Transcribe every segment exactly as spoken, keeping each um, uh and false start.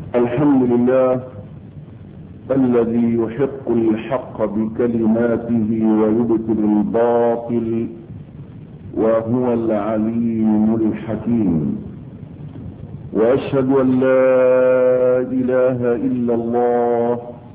الحمد لله الذي يحق الحق بكلماته ويبطل الباطل وهو العليم الحكيم، واشهد ان لا اله الا الله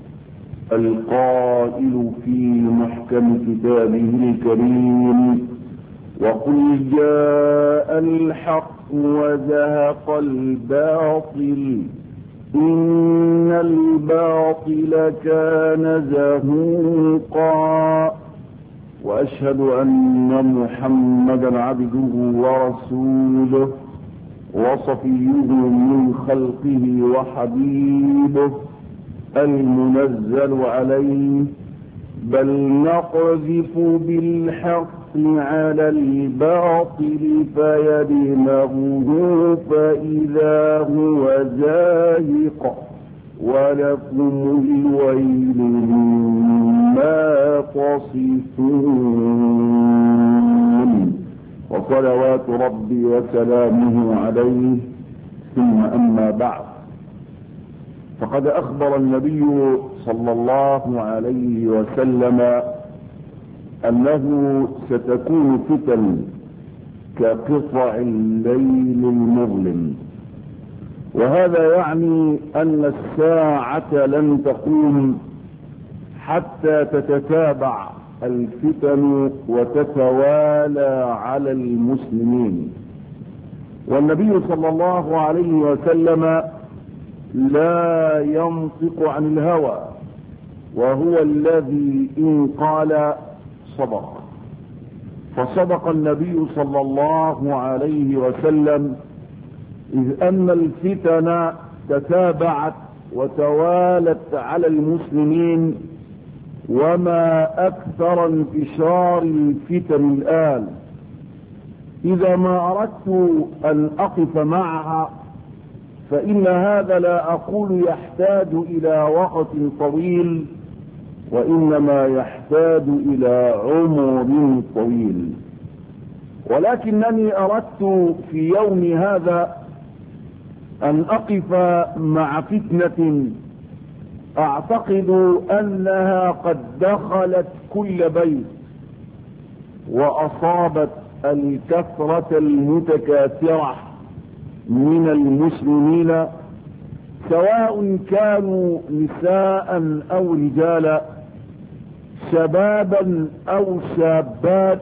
القائل في محكم كتابه الكريم: وقل جاء الحق وزهق الباطل إن الباطل كان زهوقا. وأشهد أن محمدا عبده ورسوله وصفيه من خلقه وحبيبه المنزل عليه، بل نقذف بالحق على الباطل فيدمغه فإذا هو زاهق، ولكم الويل مما تصفون. وصلوات ربي وسلامه عليه، ثم أما بعد، فقد أخبر النبي صلى الله عليه وسلم أنه ستكون فتن كقطع الليل المظلم، وهذا يعني أن الساعة لن تقوم حتى تتتابع الفتن وتتوالى على المسلمين. والنبي صلى الله عليه وسلم لا ينطق عن الهوى، وهو الذي إن قال صدق. فصدق النبي صلى الله عليه وسلم إذ أن الفتن تتابعت وتوالت على المسلمين، وما أكثر انتشار الفتن الآن. إذا ما أردت أن أقف معها فإن هذا لا أقول يحتاج إلى وقت طويل، وإنما يحتاج إلى عمر طويل. ولكنني أردت في يوم هذا أن أقف مع فتنة أعتقد أنها قد دخلت كل بيت وأصابت الكثرة المتكاثرة من المسلمين، سواء كانوا نساء أو رجالا، شبابا أو شابات،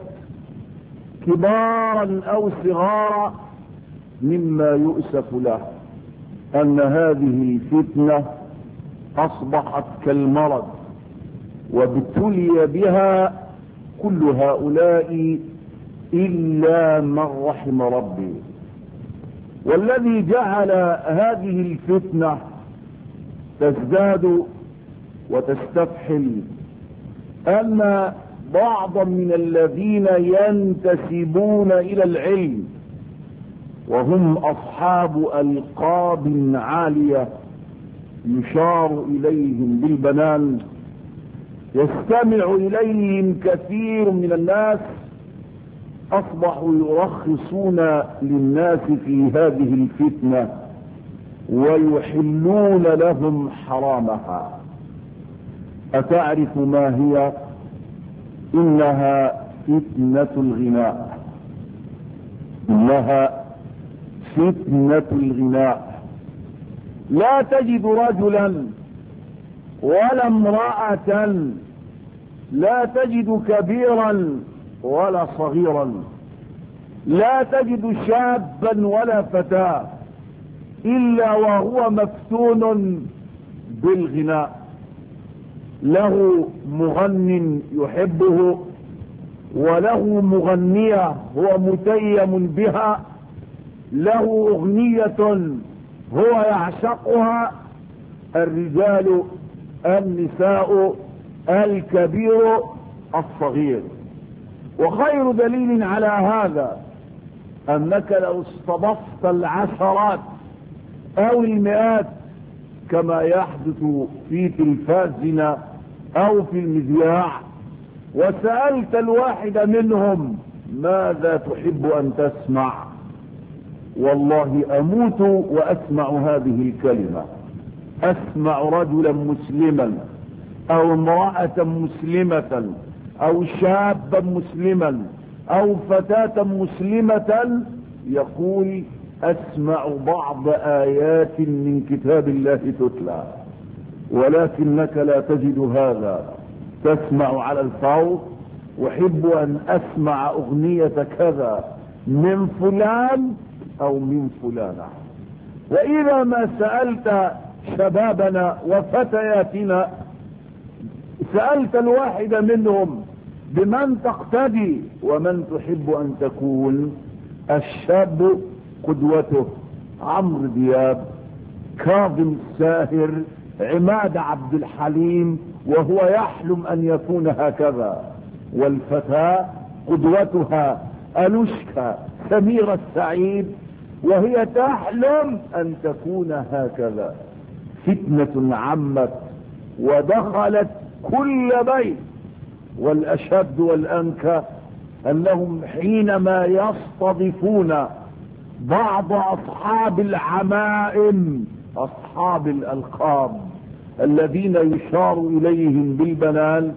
كبارا أو صغارا، مما يؤسف له أن هذه الفتنة أصبحت كالمرض، وابتلي بها كل هؤلاء إلا من رحم ربي. والذي جعل هذه الفتنة تزداد وتستفحل أن بعضا من الذين ينتسبون إلى العلم وهم أصحاب ألقاب عالية يشار إليهم بالبنان، يستمع إليهم كثير من الناس، أصبحوا يرخصون للناس في هذه الفتنة ويحلون لهم حرامها. أتعرف ما هي؟ إنها فتنة الغناء. إنها فتنة الغناء. لا تجد رجلا ولا امرأة، لا تجد كبيرا ولا صغيرا، لا تجد شابا ولا فتاة إلا وهو مفتون بالغناء. له مغن يحبه، وله مغنية هو متيم بها، له أغنية هو يعشقها، الرجال، النساء، الكبير، الصغير. وخير دليل على هذا أنك لو استضفت العشرات أو المئات كما يحدث في تلفازنا أو في المذياع، وسألت الواحد منهم ماذا تحب أن تسمع، والله أموت وأسمع هذه الكلمة: أسمع رجلا مسلما أو امرأة مسلمة أو شابا مسلما أو فتاة مسلمة يقول أسمع بعض آيات من كتاب الله تتلى، ولكنك لا تجد هذا. تسمع على الفور أحب أن أسمع أغنية كذا من فلان أو من فلانة. وإذا ما سألت شبابنا وفتياتنا، سألت الواحد منهم بمن تقتدي ومن تحب أن تكون، الشاب قدوته عمرو دياب، كاظم الساهر، عماد عبد الحليم، وهو يحلم أن يكون هكذا. والفتاة قدوتها أنوشكا سميرة السعيد، وهي تحلم أن تكون هكذا. فتنة عمت ودخلت كل بيت، والأشد والأنكى أنهم حينما يستضيفون بعض أصحاب العمائم، أصحاب الألقاب الذين يشار إليهم بالبنان،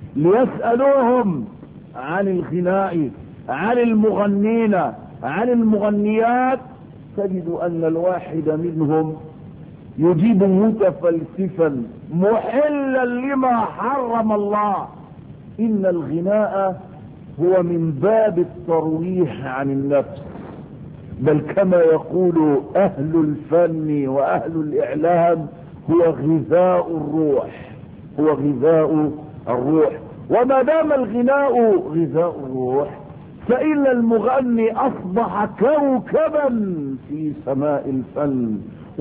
ليسألوهم عن الغناء، عن المغنين، عن المغنيات، تجد أن الواحد منهم يجيب متفلسفا محلا لما حرم الله. إن الغناء هو من باب الترويح عن النفس، بل كما يقول أهل الفن وأهل الإعلام هو غذاء الروح، هو غذاء الروح. وما دام الغناء غذاء الروح، فإن المغني أصبح كوكبا في سماء الفن،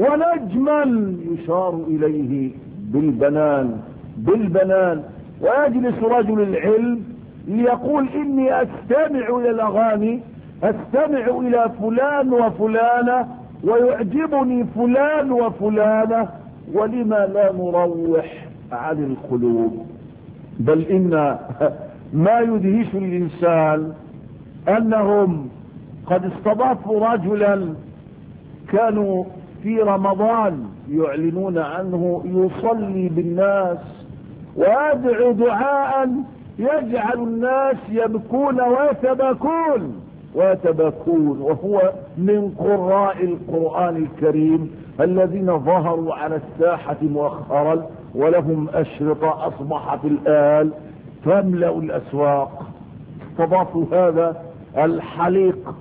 ونجما يشار إليه بالبنان بالبنان. ويجلس رجل العلم ليقول إني أستمع إلى الأغاني، أستمع إلى فلان وفلانة، ويعجبني فلان وفلانة، ولما لا نروح عن القلوب؟ بل إن ما يدهش الإنسان أنهم قد استضافوا رجلا كانوا في رمضان يعلنون عنه يصلي بالناس ويدعو دعاء يجعل الناس يبكون ويتبكون ويتبكون، وهو من قراء القرآن الكريم الذين ظهروا على الساحة مؤخرا، ولهم أشرطة أصبحت الآن تملأ الأسواق. استضافوا هذا الحليق،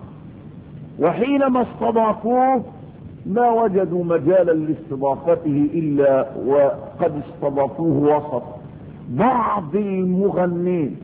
وحينما استضافوه ما وجدوا مجالا لاستضافته إلا وقد استضافوه وسط بعض المغنين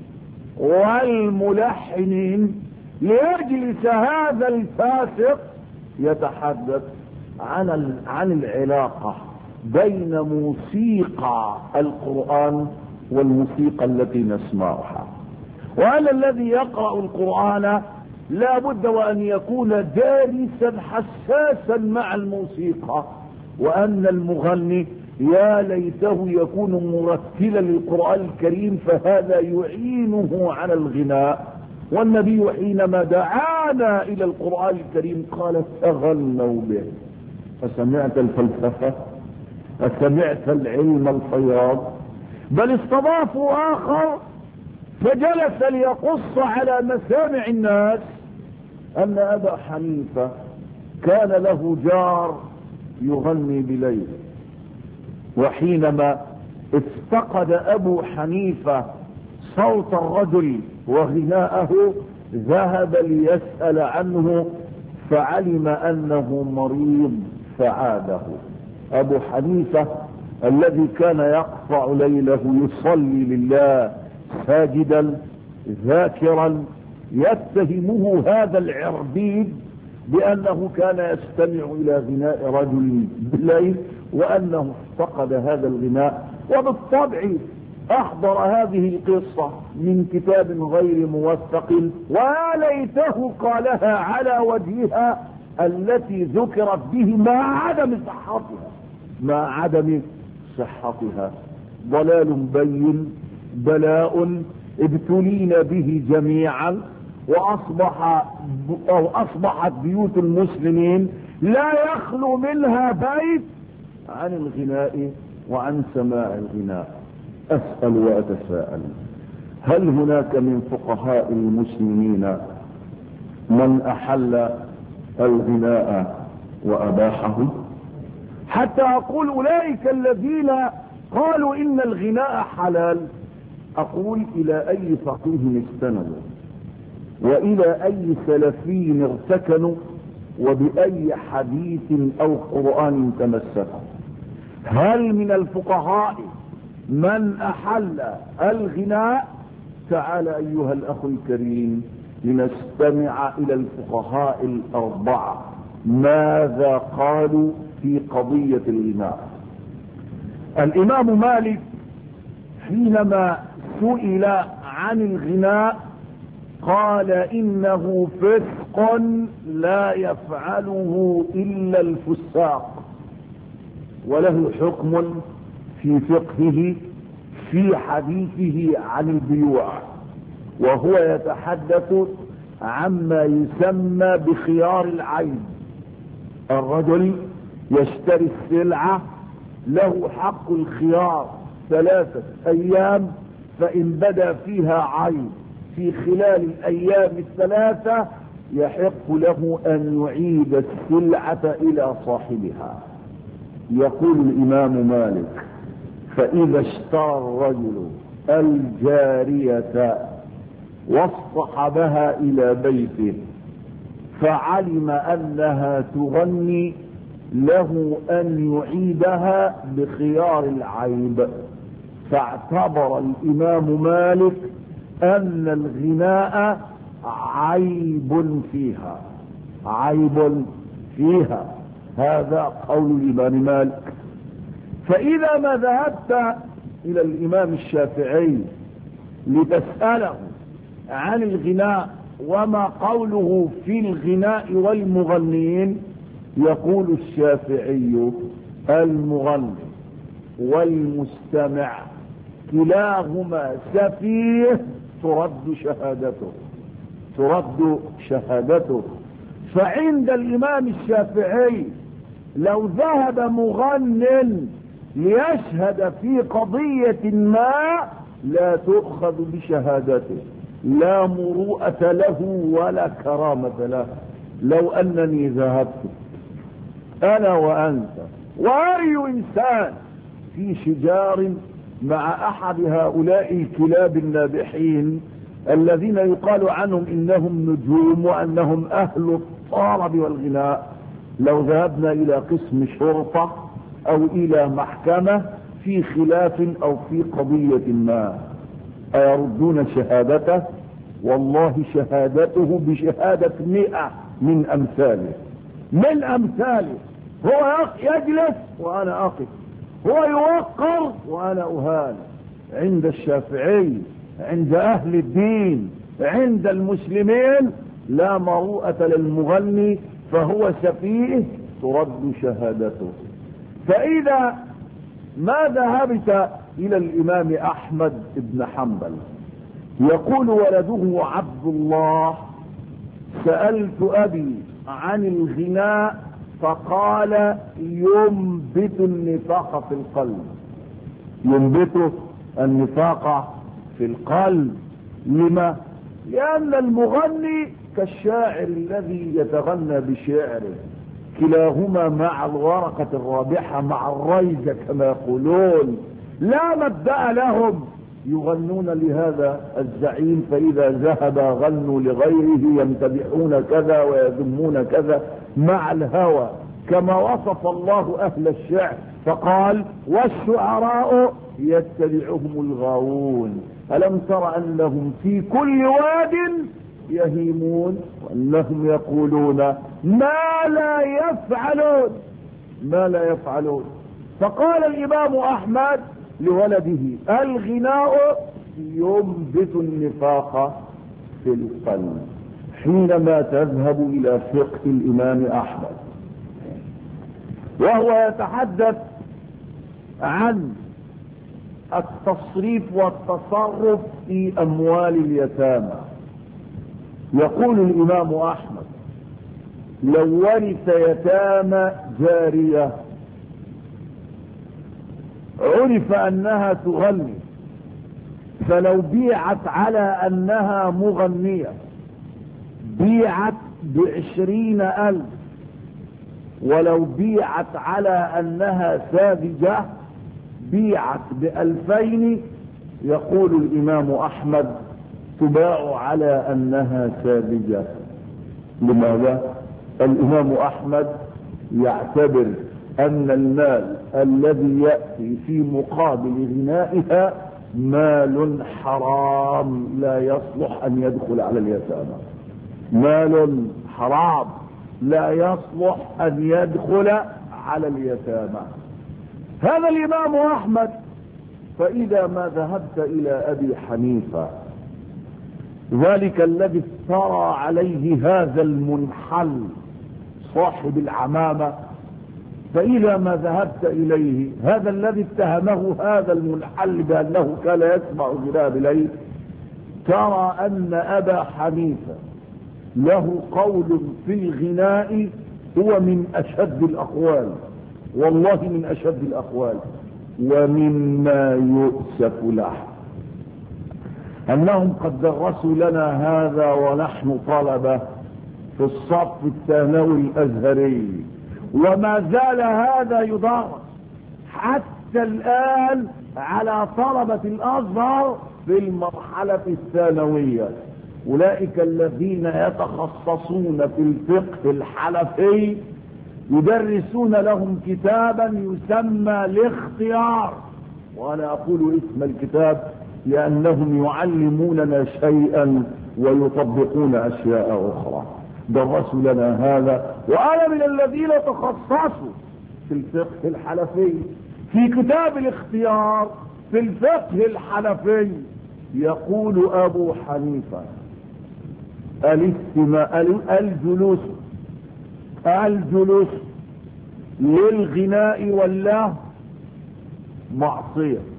والملحنين، ليجلس هذا الفاسق يتحدث عن عن العلاقة بين موسيقى القرآن والموسيقى التي نسمعها. وأن الذي يقرأ القرآن لا بد وأن يكون دارسا حساسا مع الموسيقى، وأن المغني يا ليته يكون مرتلا للقرآن الكريم، فهذا يعينه على الغناء. والنبي حينما دعانا إلى القرآن الكريم قال تغنوا به. فسمعت الفلسفة؟ فسمعت العلم الفياض؟ بل استضافوا آخر فجلس ليقص على مسامع الناس أن أبا حنيفة كان له جار يغني بليل، وحينما افتقد أبو حنيفة صوت الرجل وغناءه ذهب ليسأل عنه، فعلم أنه مريض فعاده. أبو حنيفة الذي كان يقطع ليله يصلي لله ساجدا ذاكرا، يتهمه هذا العربيد بأنه كان يستمع إلى غناء رجل بالليل، وأنه افتقد هذا الغناء. وبالطبع أحضر هذه القصة من كتاب غير موثق، ويا ليته قالها على وجهها التي ذكرت به مع عدم صحتها مع عدم صحتها. ضلال بين، بلاء ابتلينا به جميعا، وأصبح أو أصبحت بيوت المسلمين لا يخلو منها بيت عن الغناء وعن سماع الغناء. أسأل وأتساءل، هل هناك من فقهاء المسلمين من أحل الغناء وأباحه؟ حتى أقول أولئك الذين قالوا إن الغناء حلال، أقول إلى أي فقيه استندوا وإلى أي سلفي ارتكنوا وبأي حديث أو قرآن تمسكوا؟ هل من الفقهاء من أحل الغناء؟ تعال أيها الأخ الكريم لنستمع إلى الفقهاء الأربعة ماذا قالوا في قضية الغناء. الإمام مالك حينما سئل عن الغناء قال إنه فسق لا يفعله إلا الفساق، وله حكم في فقهه في حديثه عن البيوع، وهو يتحدث عما يسمى بخيار العيب. الرجل يشتري السلعة له حق الخيار ثلاثة أيام، فإن بدا فيها عيب في خلال الأيام الثلاثة يحق له أن يعيد السلعة إلى صاحبها. يقول الإمام مالك: فإذا اشترى الرجل الجارية واصطحبها إلى بيته فعلم أنها تغني له أن يعيدها بخيار العيب. فاعتبر الإمام مالك أن الغناء عيب فيها، عيب فيها. هذا قول الإمام مالك. فإذا ما ذهبت إلى الإمام الشافعي لتسأله عن الغناء وما قوله في الغناء والمغنين، يقول الشافعي: المغني والمستمع كلاهما سفيه ترد شهادته، ترد شهادته. فعند الإمام الشافعي لو ذهب مغن ليشهد في قضية ما لا تؤخذ بشهادته، لا مروءة له ولا كرامة له. لو أنني ذهبت أنا وأنت وأي إنسان في شجار مع أحد هؤلاء الكلاب النابحين الذين يقال عنهم إنهم نجوم وأنهم أهل الطرب والغناء، لو ذهبنا إلى قسم شرطة أو إلى محكمة في خلاف أو في قضية ما، أيردون شهادته؟ والله شهادته بشهادة مئة من أمثاله، من أمثاله. هو يجلس وأنا أقف، هو يوقر وأنا أهان. عند الشافعي، عند أهل الدين، عند المسلمين لا مروءة للمغني، فهو سفيه ترد شهادته. فإذا ما ذهبت إلى الإمام أحمد بن حنبل يقول ولده عبد الله: سألت أبي عن الغناء فقال ينبت النفاق في القلب، ينبت النفاق في القلب. لما؟ لأن المغني كالشاعر الذي يتغنى بشعره، كلاهما مع الورقة الرابحة مع الريزة كما يقولون، لا مبدأ لهم، يغنون لهذا الزعيم، فإذا ذهب غنوا لغيره، يمتدحون كذا ويذمون كذا مع الهوى، كما وصف الله أهل الشعر فقال: والشعراء يتبعهم الغاوون ألم تر أنهم في كل واد يهيمون وأنهم يقولون ما لا يفعلون، ما لا يفعلون. فقال الإمام أحمد لولده: الغناء ينبت النفاق في القلب. حينما تذهب إلى فقه الإمام أحمد وهو يتحدث عن التصريف والتصرف في أموال اليتامى، يقول الإمام أحمد: لو ورث يتامى جارية عرف أنها تغني، فلو بيعت على أنها مغنية بيعت بعشرين ألف، ولو بيعت على أنها ساذجة بيعت بألفين. يقول الإمام أحمد تباع على أنها ساذجة. لماذا؟ الإمام أحمد يعتبر أن المال الذي يأتي في مقابل غنائها مال حرام لا يصلح أن يدخل على اليتامى، مال حرام لا يصلح أن يدخل على اليتامى. هذا الإمام أحمد. فإذا ما ذهبت إلى أبي حنيفة ذلك الذي افترى عليه هذا المنحل صاحب العمامة، فإذا ما ذهبت إليه هذا الذي اتهمه هذا المنحل بأنه كان يسمع غناء بالليل، ترى أن أبا حنيفة له قول في الغناء هو من أشد الأقوال، والله من أشد الأقوال. ومما يؤسف له أنهم قد درسوا لنا هذا ونحن طلبة في الصف الثانوي الأزهري، وما زال هذا يدرس حتى الآن على طلبة الأزهر في المرحلة الثانوية. أولئك الذين يتخصصون في الفقه الحنفي يدرسون لهم كتابا يسمى الاختيار، وأنا أقول اسم الكتاب لأنهم يعلموننا شيئا ويطبقون أشياء أخرى. درسوا لنا هذا، وأنا من الذين تخصصوا في الفقه الحنفي. في كتاب الاختيار في الفقه الحنفي يقول أبو حنيفة الاستماع الجلوس الجلوس للغناء والله معصية،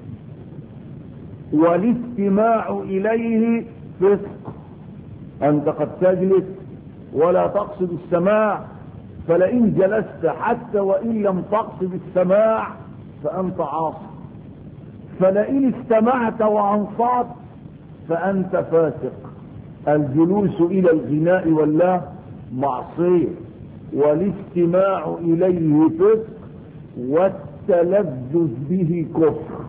والاستماع إليه فسق. أنت قد تجلس ولا تقصد السماع، فلئن جلست حتى وإن لم تقصد السماع فأنت عاصي، فلئن استمعت وأنصت فأنت فاسق. الجلوس إلى الغناء والله معصية، والاستماع إليه فسق، والتلذذ به كفر.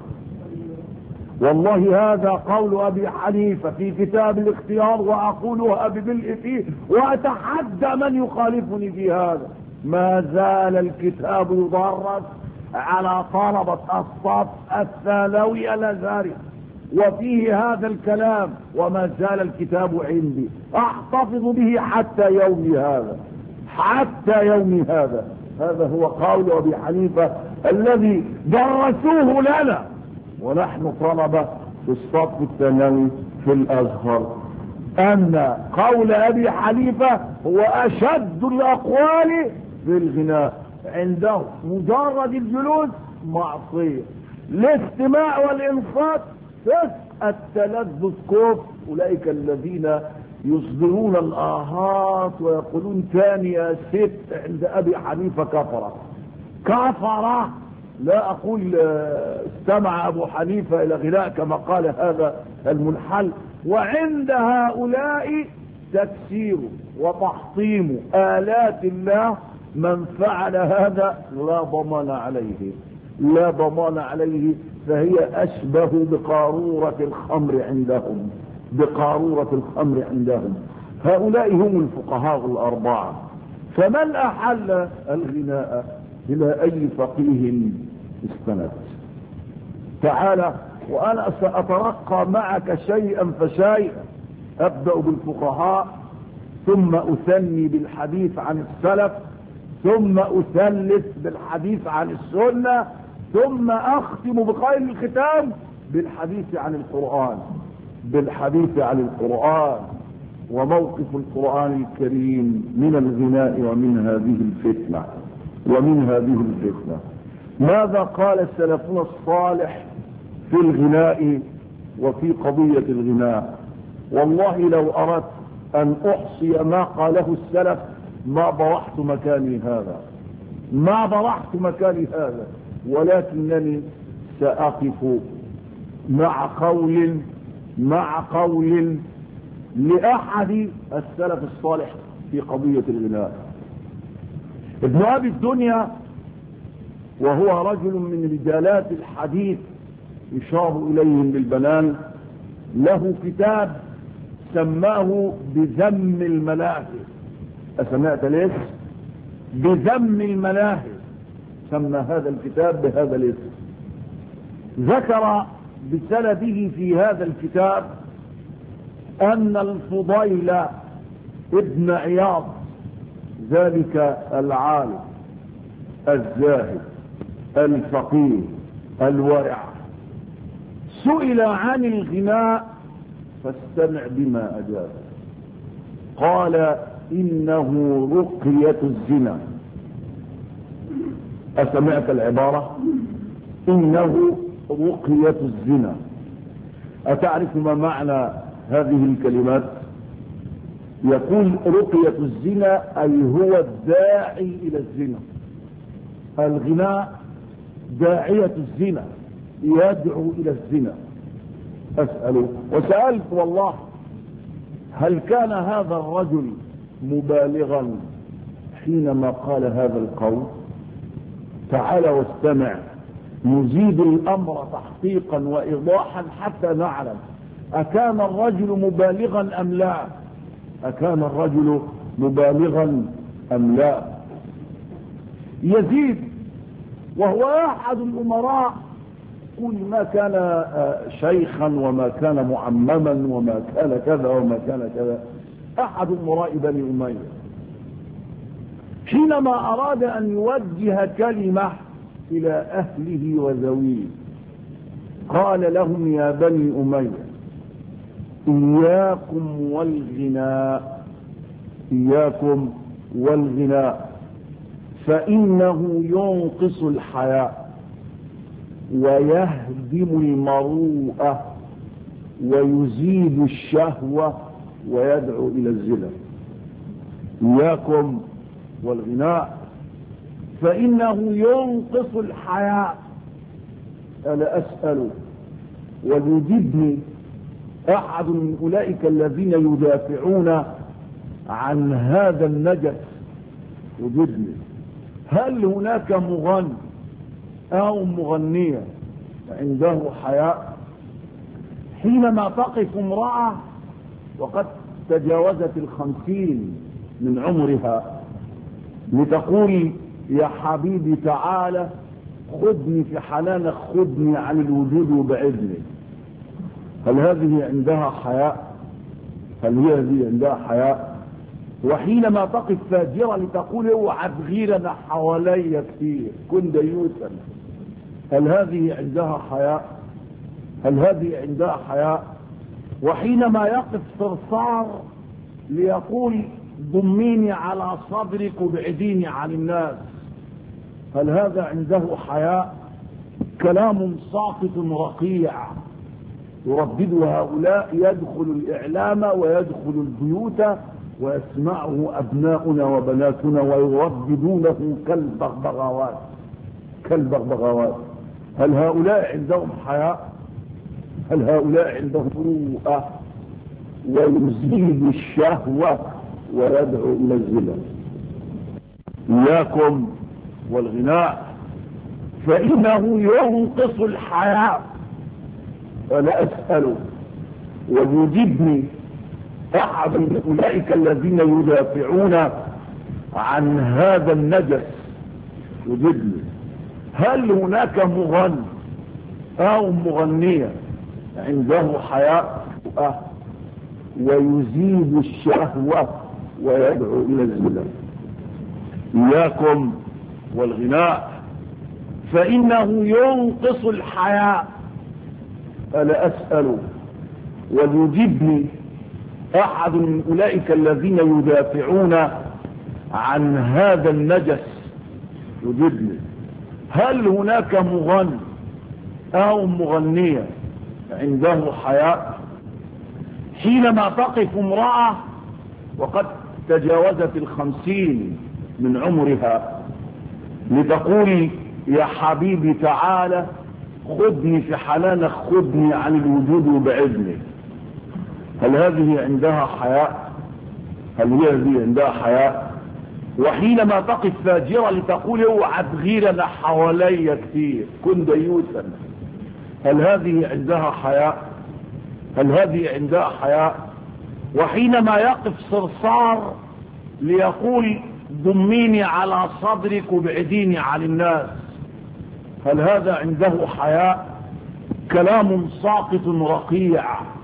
والله هذا قول أبي حنيفة في كتاب الاختيار، وأقولها بملء فيه وأتحدى من يخالفني في هذا. ما زال الكتاب يدرس على طلبة الصف الثانوي الأزهري وفيه هذا الكلام، وما زال الكتاب عندي أحتفظ به حتى يومي هذا، حتى يومي هذا. هذا هو قول أبي حنيفة الذي درسوه لنا ونحن طلبة في الصف الثانوي في الأزهر، أن قول أبي حنيفة هو أشد الأقوال في الغناء. عنده مجرد الجلوس معصية، الاستماع والإنصات فسق، التلذذ كفر. أولئك الذين يصدرون الآهات ويقولون ثاني يا ست عند أبي حنيفة كفرة كفرة. لا أقول استمع أبو حنيفة إلى غناء كما قال هذا المنحل. وعند هؤلاء تكسير وتحطيم آلات الله، من فعل هذا لا ضمان عليه، لا ضمان عليه، فهي أشبه بقارورة الخمر عندهم، بقارورة الخمر عندهم. هؤلاء هم الفقهاء الأربعة. فمن أحل الغناء إلى أي فقيه استند؟ تعالى وأنا سأترقى معك شيئا فشيئا. أبدأ بالفقهاء، ثم أثني بالحديث عن السلف، ثم أثلث بالحديث عن السنة، ثم أختم بخير الختام بالحديث عن القرآن، بالحديث عن القرآن وموقف القرآن الكريم من الغناء ومن هذه الفتنة، ومن هذه الفتنة. ماذا قال سلفنا الصالح في الغناء وفي قضية الغناء؟ والله لو أردت أن أحصي ما قاله السلف ما برحت مكاني هذا، ما برحت مكاني هذا، ولكنني سأقف مع قول مع قول لأحد السلف الصالح في قضية الغناء. ابن أبي الدنيا وهو رجل من رجالات الحديث يشار إليهم بالبنان، له كتاب سماه بذم الملاهي. أسمعت ليش؟ بذم الملاهي، سمى هذا الكتاب بهذا الاسم. ذكر بسنده في هذا الكتاب أن الفضيل ابن عياض ذلك العالم الزاهد الفقيه الورع سئل عن الغناء فاستمع بما أجاب. قال إنه رقية الزنا. أسمعت العبارة؟ إنه رقية الزنا. أتعرف ما معنى هذه الكلمات؟ يقول رقية الزنا أي هو الداعي إلى الزنا. الغناء داعية الزنا، يدعو إلى الزنا. أسأله وسألت والله هل كان هذا الرجل مبالغا حينما قال هذا القول؟ تعال واستمع، نزيد الأمر تحقيقا وإيضاحا حتى نعلم أكان الرجل مبالغا أم لا، أكان الرجل مبالغا أم لا. يزيد وهو أحد الأمراء، كل ما كان شيخا وما كان معمما وما كان كذا وما كان كذا، أحد أمراء بني أمية، حينما أراد أن يوجه كلمة إلى أهله وذويه قال لهم يا بني أمية إياكم والغناء، إياكم والغناء فإنه ينقص الحياء ويهدم المروءة ويزيد الشهوة ويدعو إلى الزنا. إياكم والغناء فإنه ينقص الحياء. ألا أسأل ويجبني أحد من أولئك الذين يدافعون عن هذا النجس، يجبني هل هناك مغني أو مغنية عنده حياء؟ حينما تقف امرأة وقد تجاوزت الخمسين من عمرها لتقول يا حبيبي تعالى خذني في حنانك، خذني عن الوجود وبعدني، هل هذه عندها حياء؟ هل هذه عندها حياء؟ وحينما تقف فاجرة لتقول اوعى تغيرنا حوالي كثير كن ديوثا، هل هذه عندها حياء؟ هل هذه عندها حياء؟ وحينما يقف صرصار ليقول ضميني على صدرك وابعديني عن الناس، هل هذا عنده حياء؟ كلام ساقط رقيع يردده هؤلاء، يدخل الإعلام ويدخل البيوت ويسمعه أبناؤنا وبناتنا ويرددونه كالبغبغاوات كالبغبغاوات. هل هؤلاء عندهم حياء؟ هل هؤلاء عندهم روءة؟ ويزيد الشهوة ويدعو إلى الزنا. إياكم والغناء فإنه ينقص الحياء. فلا أسأل ويجبني أحد من أولئك الذين يدافعون عن هذا النجس، يجبني هل هناك مغني أو مغنية عنده حياء ويزيد الشهوة ويدعو إلى الزنا؟ إياكم والغناء فإنه ينقص الحياء. ألا أسأل ويجبني أحد من أولئك الذين يدافعون عن هذا النجس، يجبني هل هناك مغني أو مغنية عنده حياء؟ حينما تقف امرأة وقد تجاوزت الخمسين من عمرها لتقول يا حبيبي تعالى خذني في حنانك، خذني عن الوجود وبعدني. هل هذه عندها حياء؟ هل هذه عندها حياء؟ وحينما تقف فاجرة لتقول اوعى تغير انا حواليا كثير كن ديوثا، هل هذه عندها حياء؟ هل هذه عندها حياء؟ وحينما يقف صرصار ليقول ضميني على صدرك وابعديني عن الناس، هل هذا عنده حياء؟ كلام ساقط رقيع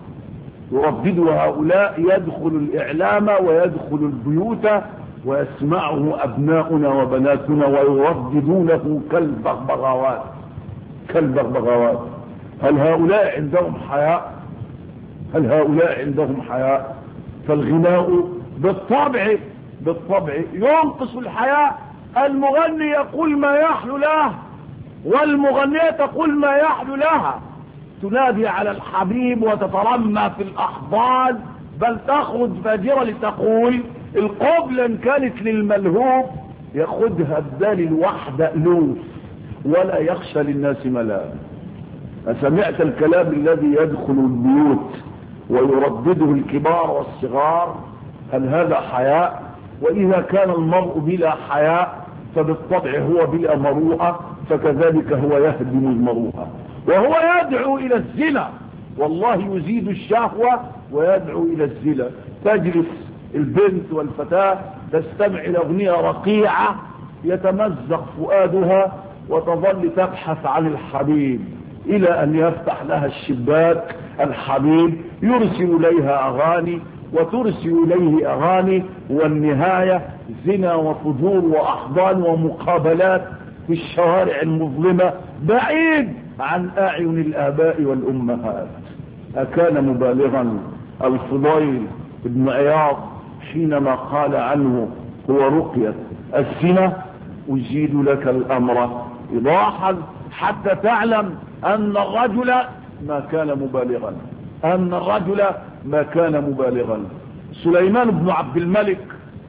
يردده هؤلاء يدخل الإعلام ويدخل البيوت ويسمعه أبناؤنا وبناتنا ويرددونه كالبغبغاوات كالبغبغاوات. هل هؤلاء عندهم حياء؟ هل هؤلاء عندهم حياء؟ فالغناء بالطبع بالطبع ينقص الحياء. المغني يقول ما يحلو له والمغنية تقول ما يحلو لها، تنادي على الحبيب وتترمى في الأحضان، بل تخرج فاجرة لتقول القبلة إن كانت للملهوب ياخدها بدال الوحدة ألوف ولا يخشى للناس ملام. أسمعت الكلام الذي يدخل البيوت ويردده الكبار والصغار؟ هل هذا حياء؟ وإذا كان المرء بلا حياء فبالطبع هو بلا مروءة، فكذلك هو يهدم المروءة وهو يدعو إلى الزنا. والله يزيد الشهوة ويدعو إلى الزنا. تجلس البنت والفتاة تستمع إلى أغنية رقيعة يتمزق فؤادها وتظل تبحث عن الحبيب إلى أن يفتح لها الشباك الحبيب يرسل إليها أغاني وترسل إليه أغاني، والنهاية زنا وفجور وأحضان ومقابلات في الشوارع المظلمة بعيد عن أعين الآباء والأمهات. أكان مبالغا الفضيل بن عياض حينما قال عنه هو رقية الزنا؟ أجيد لك الأمر إيضاحا حتى تعلم أن الرجل ما كان مبالغا أن الرجل ما كان مبالغا. سليمان بن عبد الملك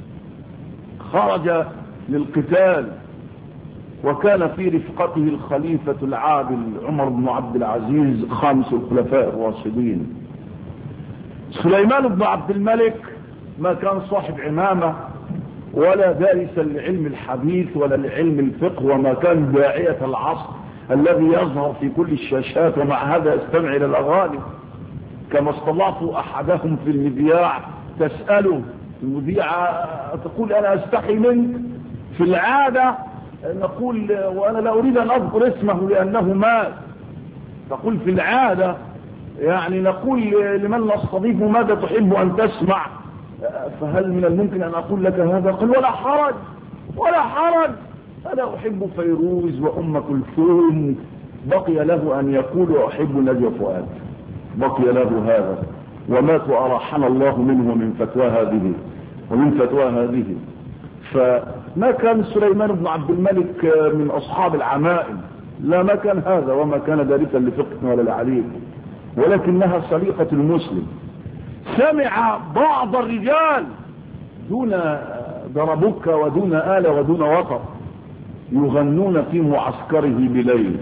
خرج للقتال وكان في رفقته الخليفة العادل عمر بن عبد العزيز خامس الخلفاء الراشدين. سليمان بن عبد الملك ما كان صاحب عمامة ولا دارسا لعلم الحديث ولا لعلم الفقه، وما كان داعية العصر الذي يظهر في كل الشاشات، ومع هذا يستمع إلى الأغاني. كما اصطلعت أحدهم في المذياع تسأله المذيعة تقول أنا أستحي منك، في العادة نقول وأنا لا أريد أن أذكر اسمه لأنه مات، تقول في العادة يعني نقول لمن نستضيف ماذا تحب أن تسمع، فهل من الممكن أن أقول لك هذا؟ قال ولا حرج ولا حرج، أنا أحب فيروز وأم كلثوم. بقي له أن يقول أحب نجوى فؤاد، بقي له هذا، ومات وأراحنا الله منه ومن فتوى هذه ومن فتوى هذه. فما كان سليمان بن عبد الملك من أصحاب العمائم، لا ما كان هذا، وما كان دارسا لفقه ولا لعليم، ولكنها سليقة المسلم. سمع بعض الرجال دون دربك ودون آلة ودون وطر يغنون في معسكره بليل،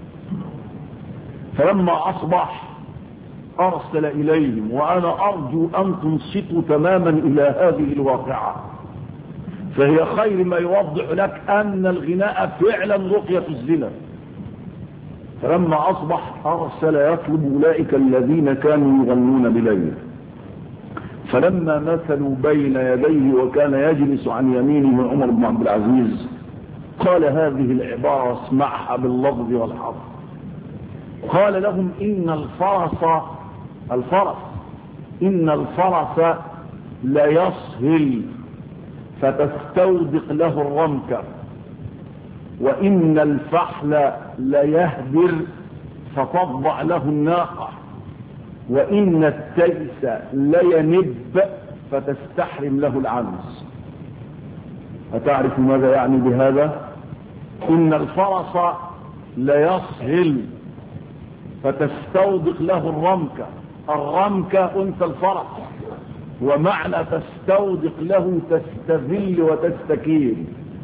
فلما أصبح أرسل إليهم وأنا أرجو أن تنصتوا تماما إلى هذه الواقعة، فهي خير ما يوضح لك أن الغناء فعلا رقية الزنا. فلما أصبح أرسل يطلب أولئك الذين كانوا يغنون بليل، فلما مثلوا بين يديه وكان يجلس عن يمينه عمر بن عبد العزيز قال هذه العبارة اسمعها باللفظ والحرف، قال لهم إن الفرس الفرس إن الفرس لا يصهل فتستودق له الرمكة، وإن الفحل لا يهدر فتضع له الناقة، وإن التيس لا ينب فتستحرم له العنز. أتعرف ماذا يعني بهذا؟ إن الفرس لا يصهل فتستودق له الرمكة، الرمكة أنثى الفرس، ومعنى تستودق له تستذل وتستكين.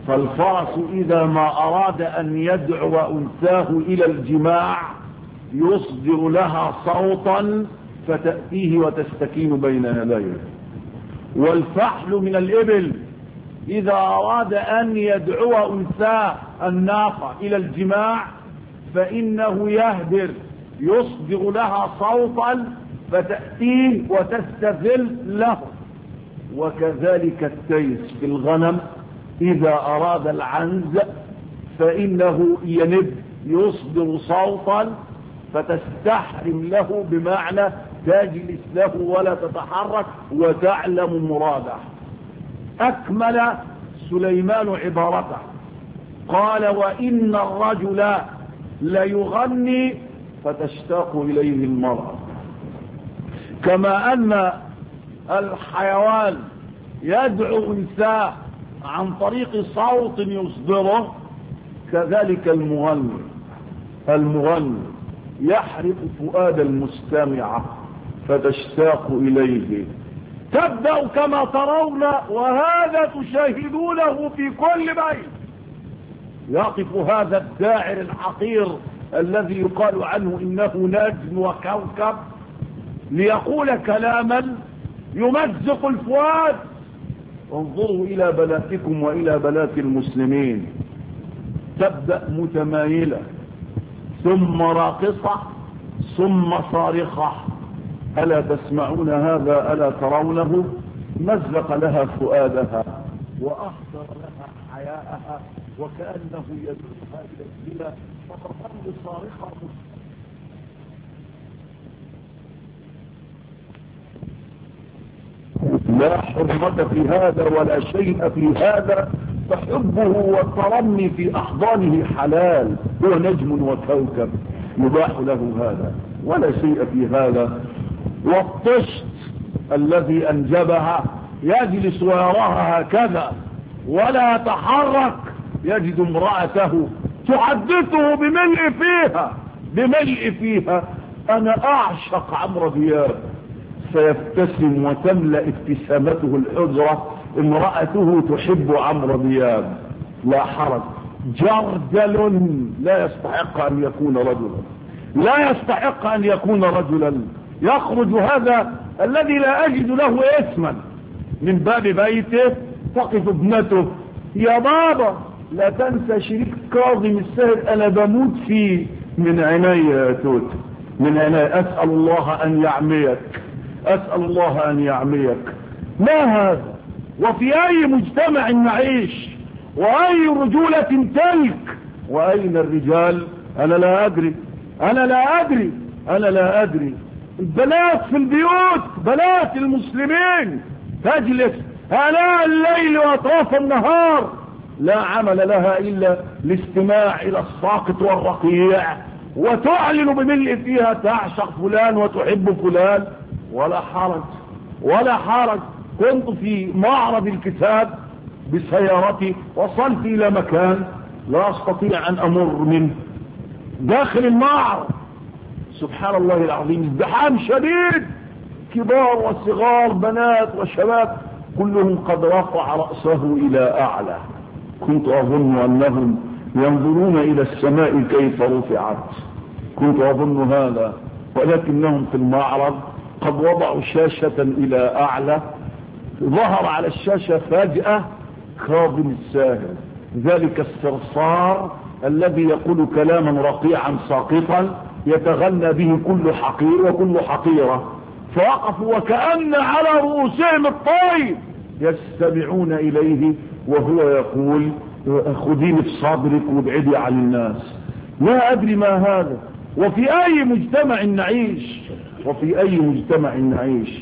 فالفرس إذا ما أراد أن يدعو أنثاه إلى الجماع يصدر لها صوتا فتأتيه وتستكين بين يديه. والفحل من الإبل إذا أراد أن يدعو أنثاه الناقة إلى الجماع فإنه يهدر يصدر لها صوتا فتأتيه وتستذل له. وكذلك التيس في الغنم إذا أراد العنز فإنه ينب يصدر صوتا فتستحرم له، بمعنى تجلس له ولا تتحرك وتعلم مراده. أكمل سليمان عبارته قال: وإن الرجل ليغني فتشتاق إليه المرأة. كما أن الحيوان يدعو أنثاه عن طريق صوت يصدره، كذلك المغني المغني يحرق فؤاد المستمع فتشتاق إليه. تبدأ كما ترون، وهذا تشاهدونه في كل بيت. يقف هذا الداعر الحقير الذي يقال عنه إنه نجم وكوكب ليقول كلاما يمزق الفؤاد. انظروا إلى بناتكم وإلى بنات المسلمين، تبدأ متمايلة ثم راقصة ثم صارخة. ألا تسمعون هذا؟ ألا ترونه؟ مزق لها فؤادها وأحضر لها حياءها وكأنه يدعوها إلى الزنا، فتظل صارخة. لا حرمة في هذا ولا شيء في هذا، فحبه والترمي في أحضانه حلال. هو نجم وكوكب يباح له هذا، ولا شيء في هذا. والطشت الذي أنجبها يجلس ويراها هكذا ولا يتحرك، يجد امرأته تحدثه بملء فيها بملء فيها أنا أعشق عمرو دياب، فيبتسم وتملأ ابتسامته الحجرة امرأته تحب عمرو دياب. لا حرج. جرجل لا يستحق أن يكون رجلا، لا يستحق أن يكون رجلا. يخرج هذا الذي لا أجد له اسما من باب بيته، تقف ابنته: يا بابا لا تنسى شريك كاظم الساهر، أنا بموت فيه. من عيني يا توت، من عيني. أسأل الله أن يعميك، أسأل الله أن يعميك. ما هذا؟ وفي أي مجتمع نعيش؟ وأي رجولة تلك؟ وأين الرجال؟ أنا لا أدري أنا لا أدري أنا لا أدري البنات في البيوت، بنات المسلمين تجلس آلاء الليل وأطراف النهار، لا عمل لها إلا الاستماع إلى الساقط والرقيع، وتعلن بملء فيها تعشق فلان وتحب فلان. ولا حرج ولا حرج. كنت في معرض الكتاب بسيارتي، وصلت إلى مكان لا أستطيع أن أمر منه. داخل المعرض سبحان الله العظيم ازدحام شديد، كبار وصغار، بنات وشباب، كلهم قد رفع رأسه إلى أعلى. كنت أظن أنهم ينظرون إلى السماء كيف رفعت، كنت أظن هذا، ولكنهم في المعرض قد وضعوا شاشة إلى أعلى. ظهر على الشاشة فجأة كاظم الساهر، ذلك الصرصار الذي يقول كلاما رقيعا ساقطا يتغنى به كل حقير وكل حقيرة. فوقفوا وكأن على رؤوسهم الطير يستمعون إليه وهو يقول: خذيني في صدرك وابعدي عن الناس. لا أدري ما هذا، وفي أي مجتمع نعيش وفي أي مجتمع نعيش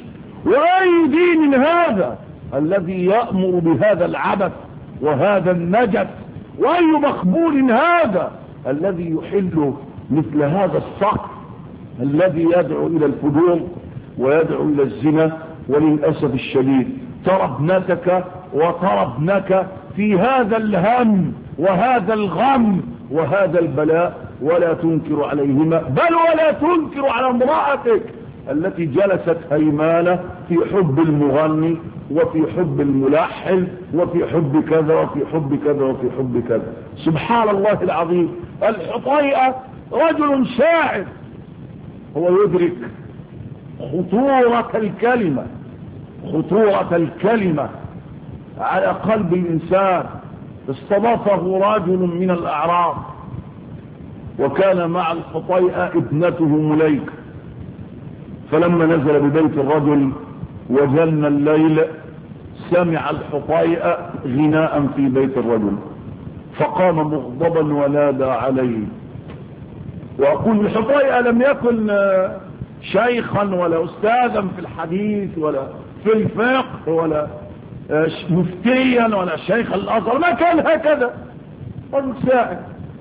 وأي دين هذا الذي يأمر بهذا العبث وهذا النجس؟ وأي مخبول هذا الذي يحل مثل هذا الصقر الذي يدعو إلى الفجور ويدعو إلى الزنا؟ وللأسف الشديد ترى ابنتك وترى ابنك في هذا الهم وهذا الغم وهذا البلاء، ولا تنكر عليهما، بل ولا تنكر على امرأتك التي جلست هيمانة في حب المغني وفي حب الملحن وفي حب كذا وفي حب كذا وفي حب كذا. سبحان الله العظيم. الحطيئة رجل شاعر، هو يدرك خطورة الكلمة، خطورة الكلمة على قلب الإنسان. استضافه رجل من الأعراب، وكان مع الحطيئة ابنته مليكة، فلما نزل ببيت الرجل وجن الليل سمع الحطيئة غناء في بيت الرجل، فقام مغضبا ونادى عليه. وأقول الحطيئة لم يكن شيخا ولا أستاذا في الحديث ولا في الفقه ولا مفتيا ولا شيخ الأزهر، ما كان هكذا، رجل شاعر،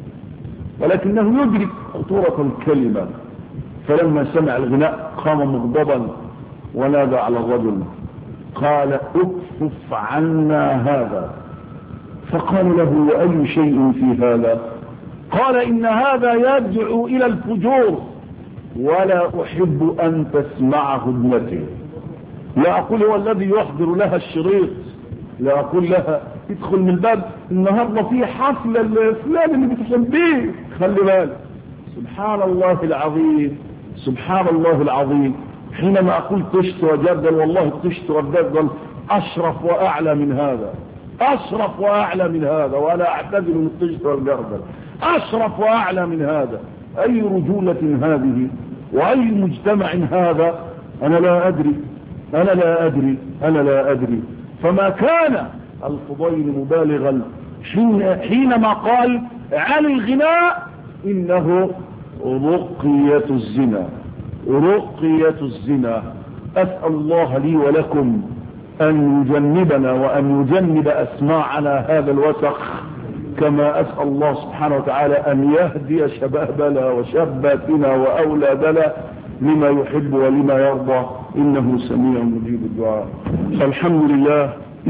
ولكنه يدرك خطورة الكلمة. فلما سمع الغناء قام مغضبا ونادى على الرجل قال اكفف عنا هذا. فقال له وأي شيء في هذا؟ قال إن هذا يدعو إلى الفجور ولا أحب أن تسمعه ابنتي. لا أقول هو الذي يحضر لها الشريط، لا أقول لها تدخل من باب النهارده في حفلة الفلان اللي بتحبيه، خلي بالك. سبحان الله العظيم، سبحان الله العظيم. حينما أقول تشت وجردل، والله التشت والجردل أشرف وأعلى من هذا، أشرف وأعلى من هذا، وأنا أعتذر من التشت والجردل، أشرف وأعلى من هذا. أي رجولة هذه وأي مجتمع هذا؟ أنا لا أدري، أنا لا أدري، أنا لا أدري. فما كان الفضيل مبالغا حين حينما قال عن الغناء إنه رقية الزنا، رقية الزنا. أسأل الله لي ولكم أن يجنبنا وأن يجنب أسماعنا هذا الوسخ، كما أسأل الله سبحانه وتعالى أن يهدي شبابنا وشاباتنا وأولادنا لما يحب ولما يرضى، إنه سميع مجيب الدعاء. فالحمد لله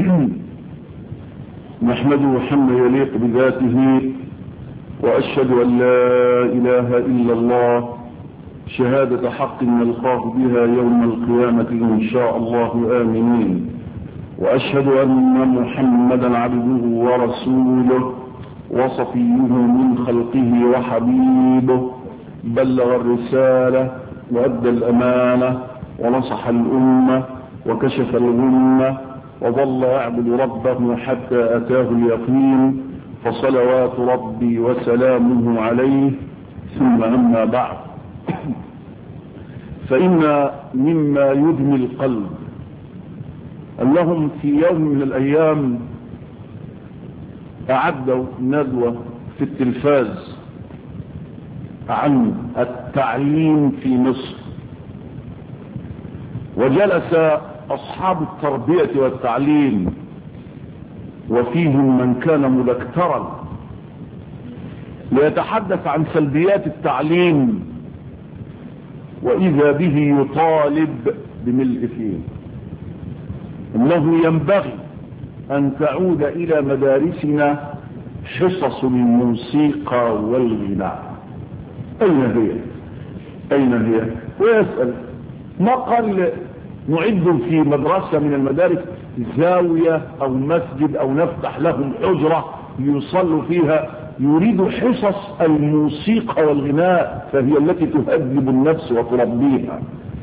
نحمده حمدا يليق بذاته، وأشهد أن لا إله إلا الله شهادة حق نلقاه بها يوم القيامة إن شاء الله آمنين. وأشهد أن محمدا عبده ورسوله وصفيه من خلقه وحبيبه، بلغ الرسالة وأدى الأمانة ونصح الأمة وكشف الغمة، وظل يعبد ربه حتى أتاه اليقين، فصلوات ربي وسلامه عليه. ثم أما بعد، فإن مما يدمي القلب أنهم في يوم من الأيام أعدوا ندوة في التلفاز عن التعليم في مصر، وجلس أصحاب التربية والتعليم وفيهم من كان مذكرا ليتحدث عن سلبيات التعليم، وإذا به يطالب بملء فيه أنه ينبغي أن تعود إلى مدارسنا حصص الموسيقى والغناء. أين هي؟ أين هي؟ ويسأل ما قال نعد في مدرسة من المدارس زاوية أو مسجد أو نفتح لهم حجرة يصلوا فيها، يريد حصص الموسيقى والغناء، فهي التي تهذب النفس وتربيها.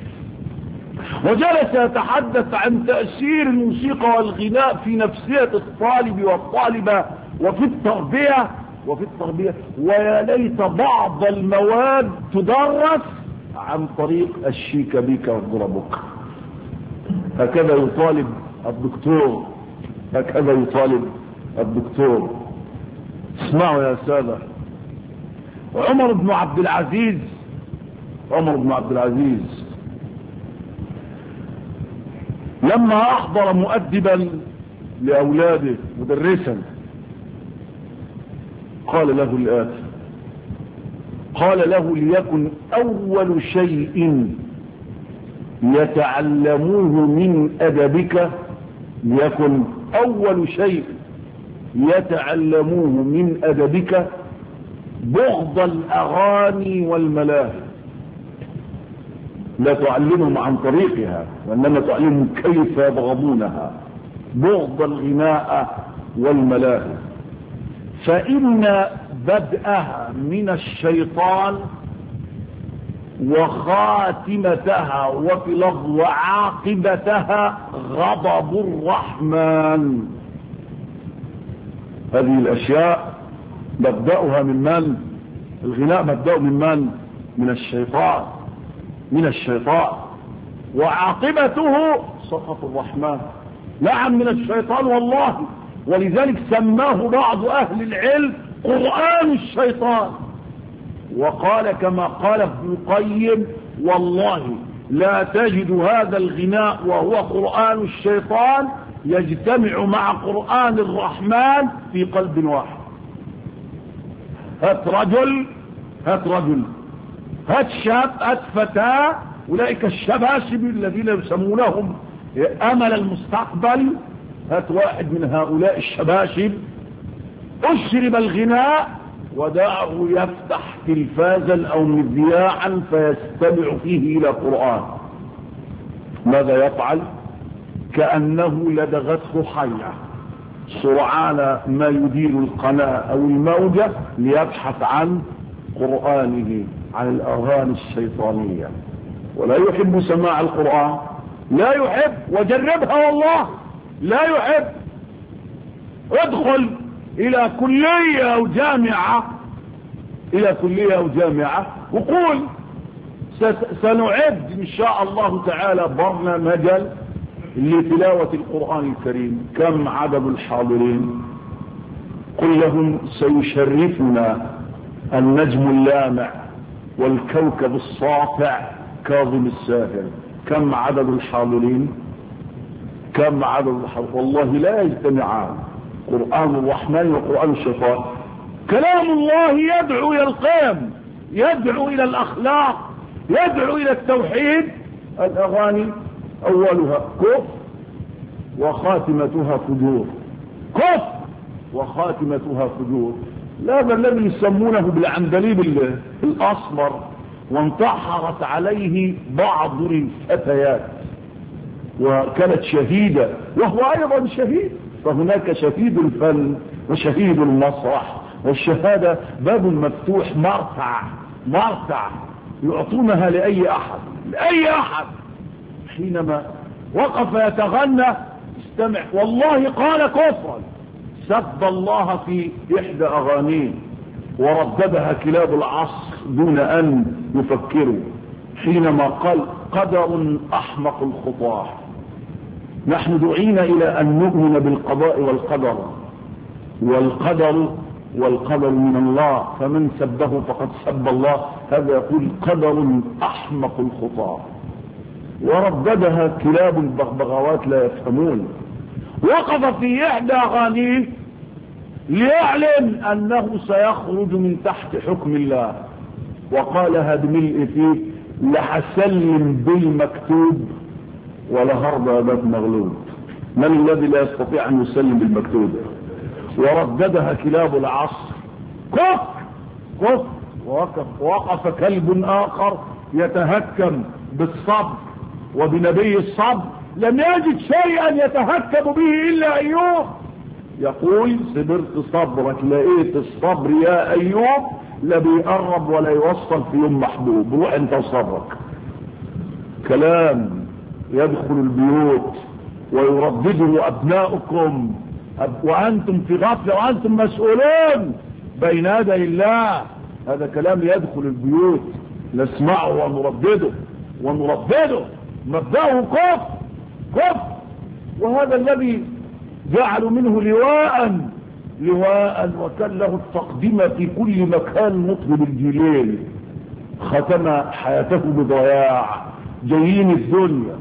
وجلس يتحدث عن تأثير الموسيقى والغناء في نفسية الطالب والطالبة وفي التربية وفي التربية ويا ليت بعض المواد تدرس عن طريق الشيكابيكا والضربوك. هكذا يطالب الدكتور، هكذا يطالب الدكتور. اسمعوا يا سادة، عمر بن عبد العزيز، عمر بن عبد العزيز لما أحضر مؤدبا لأولاده مدرسا قال له الآتي، قال له ليكن أول شيء يتعلموه من أدبك، ليكن أول شيء يتعلموه من أدبك بغض الأغاني والملاهي. لا تعلمهم عن طريقها، وإنما تعلمهم كيف يبغضونها بغض الغناء والملاهي. فإن بدءها من الشيطان وخاتمتها وفي لفظ وعاقبتها غضب الرحمن. هذه الأشياء مبدأها من من؟ الغناء مبدأه من من؟ من الشيطان، من الشيطان. وعاقبته سخط الرحمن. نعم من الشيطان والله، ولذلك سماه بعض أهل العلم قرآن الشيطان. وقال كما قال ابن القيم والله لا تجد هذا الغناء وهو قرآن الشيطان يجتمع مع قرآن الرحمن في قلب واحد. هات رجل هات رجل هات شاب هات فتاة، أولئك الشباشب الذين يسمونهم أمل المستقبل، هات واحد من هؤلاء الشباشب أشرب الغناء ودعه يفتح تلفازا أو مذياعا فيستمع فيه إلى قرآن، ماذا يفعل؟ كأنه لدغته حية، سرعان ما يدير القناة أو الموجة ليبحث عن قرآنه، عن الأغاني الشيطانية، ولا يحب سماع القرآن، لا يحب. وجربها والله لا يحب. ادخل إلى كلية أو جامعة إلى كلية أو جامعة وقول سنعد إن شاء الله تعالى برنامجا لتلاوة القرآن الكريم، كم عدد الحاضرين؟ قل لهم سيشرفنا النجم اللامع والكوكب الساطع كاظم الساهر. كم عدد الحاضرين؟ كم عدد الحاضرين؟ والله لا يجتمعان، قرآن الرحمن وقرآن الشيطان. كلام الله يدعو إلى القيم، يدعو إلى الأخلاق، يدعو إلى التوحيد. الأغاني أولها كفر وخاتمتها فجور، كفر وخاتمتها فجور. هذا الذي يسمونه بالعندليب الأسمر، وانتحرت عليه بعض الفتيات وكانت شهيدة وهو أيضا شهيد. فهناك شهيد الفن وشهيد المسرح، والشهادة باب مفتوح مرتع مرتع يعطونها لأي أحد لأي أحد. حينما وقف يتغنى استمع، والله قال كفرا، سب الله في إحدى أغانيه ورددها كلاب العصر دون أن يفكروا، حينما قال قدر أحمق الخطاة. نحن دعينا إلى أن نؤمن بالقضاء والقدر، والقدر والقدر من الله، فمن سبه فقد سب الله. هذا يقول قدر أحمق الخطاة، ورددها كلاب البغبغاوات لا يفهمون. وقف في إحدى أغانيه ليعلن أنه سيخرج من تحت حكم الله، وقالها بملء فيه لحسلم بالمكتوب ولهرب باب مغلوب. من الذي لا يستطيع أن يسلم بالمكتوب؟ ورددها كلاب العصر كفر كفر. ووقف وقف كلب آخر يتهكم بالصبر وبنبي الصبر، لم يجد شيئا يتهكم به إلا أيوب، يقول صبرت صبرك لقيت الصبر يا أيوب لا بيقرب ولا يوصل في يوم محبوب، روح انت وصبرك. كلام يدخل البيوت ويردده أبناؤكم وأنتم في غفلة وأنتم مسؤولون بين يدي الله. هذا كلام يدخل البيوت نسمعه ونردده ونردده، مبدأه كفر كفر. وهذا الذي جعلوا منه لواء لواء وكان له التقدمة في كل مكان مطلب الجيلين، ختم حياته بضياع، جايين الدنيا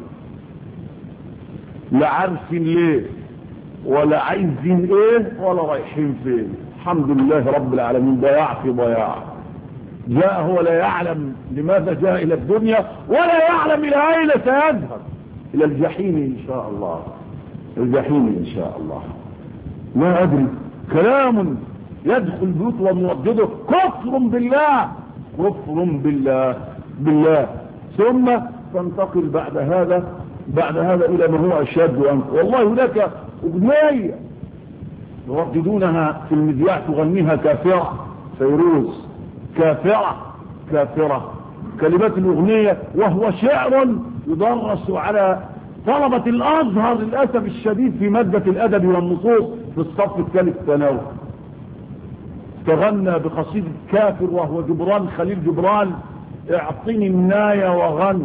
لا عارفين ليه ولا عايزين ايه ولا رايحين فين. الحمد لله رب العالمين، ضياع في ضياع. جاء هو لا يعلم لماذا جاء الى الدنيا ولا يعلم الى اين سيذهب، الى الجحيم ان شاء الله، الجحيم ان شاء الله. لا ادري، كلام يدخل بيوت ونردده كفر بالله كفر بالله بالله. ثم تنتقل بعد هذا بعد هذا إلى ما هو أشد وأنت. والله هناك أغنية يرددونها في المذياع تغنيها كافرة، فيروز كافرة كافرة كلمات الأغنية، وهو شعر يدرس على طلبة الأزهر للأسف الشديد في مادة الأدب والنصوص في الصف الثالث ثانوي. تغنى بقصيدة كافر وهو جبران خليل جبران: اعطني الناية وغني،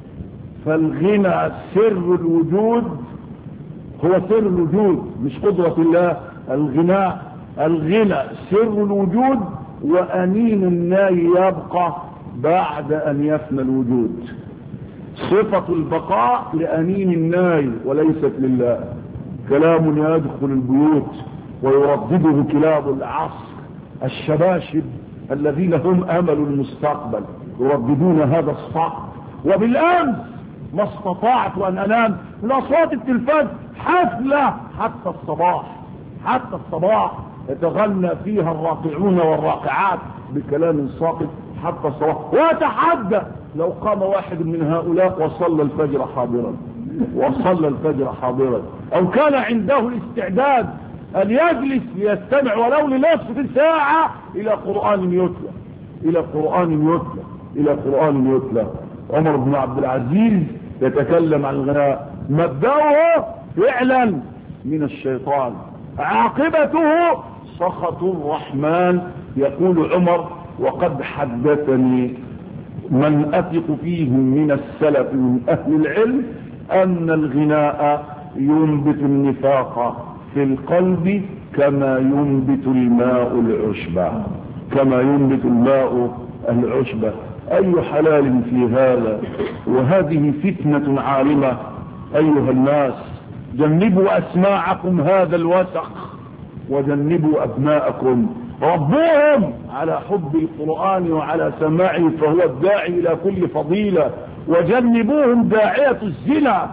فالغنى سر الوجود، هو سر الوجود مش قدرة الله. الغناء الغنى سر الوجود، وأنين الناي يبقى بعد أن يفنى الوجود. صفة البقاء لأنين الناي وليست لله. كلام يدخل البيوت ويردده كلاب العصر الشباشب الذين هم أمل المستقبل، يرددون هذا الصوت. وبالأمس ما استطعت أن أنام من أصوات التلفاز، حفلة حتى الصباح حتى الصباح يتغنى فيها الراقعون والراقعات بكلام ساقط حتى الصباح. وأتحدى لو قام واحد من هؤلاء وصلى الفجر حاضرا وصلى الفجر حاضرا أو كان عنده الاستعداد أن يجلس ليستمع ولو لنصف ساعة إلى قرآن يتلى إلى قرآن يتلى إلى قرآن يتلى. عمر بن عبد العزيز يتكلم عن الغناء: مبدأه فعلا من الشيطان، عاقبته سخط الرحمن. يقول عمر: وقد حدثني من أثق فيهم من السلف من أهل العلم أن الغناء ينبت النفاق في القلب كما ينبت الماء العشبة كما ينبت الماء العشبة. أي حلال في هذا؟ وهذه فتنة عالمة. أيها الناس، جنبوا أسماعكم هذا الوسخ وجنبوا أبناءكم، ربوهم على حب القرآن وعلى سماعه فهو الداعي إلى كل فضيلة، وجنبوهم داعية الزنا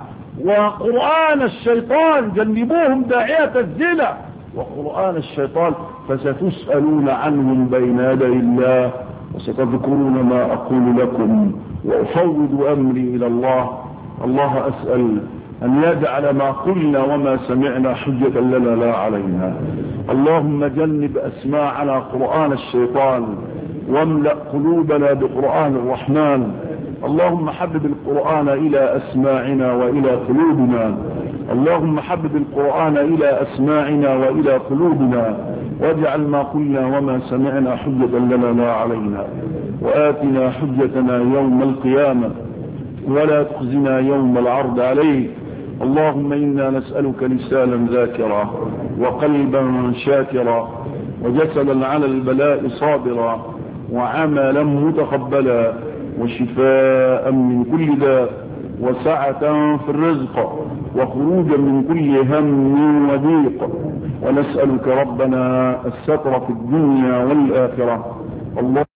وقرآن الشيطان، جنبوهم داعية الزنا وقرآن الشيطان، فستسألون عنهم بين يدي الله وستذكرون ما أقول لكم وأفوض أمري إلى الله. الله أسأل أن يجعل ما قلنا وما سمعنا حجة لنا لا علينا. اللهم جنب أسماعنا قرآن الشيطان واملأ قلوبنا بقرآن الرحمن. اللهم حبب القرآن إلى أسماعنا وإلى قلوبنا. اللهم حبب القرآن إلى أسماعنا وإلى قلوبنا، واجعل ما قلنا وما سمعنا حجة لنا لا علينا. وآتنا حجتنا يوم القيامة ولا تخزنا يوم العرض عليك. اللهم إنا نسألك لسانا ذاكرا وقلبا شاكرا وجسدا على البلاء صابرا وعملا متقبلا وشفاء من كل داء وسعة في الرزق وخروجا من كل هم وضيق. ونسألك ربنا الستر في الدنيا والآخرة. الله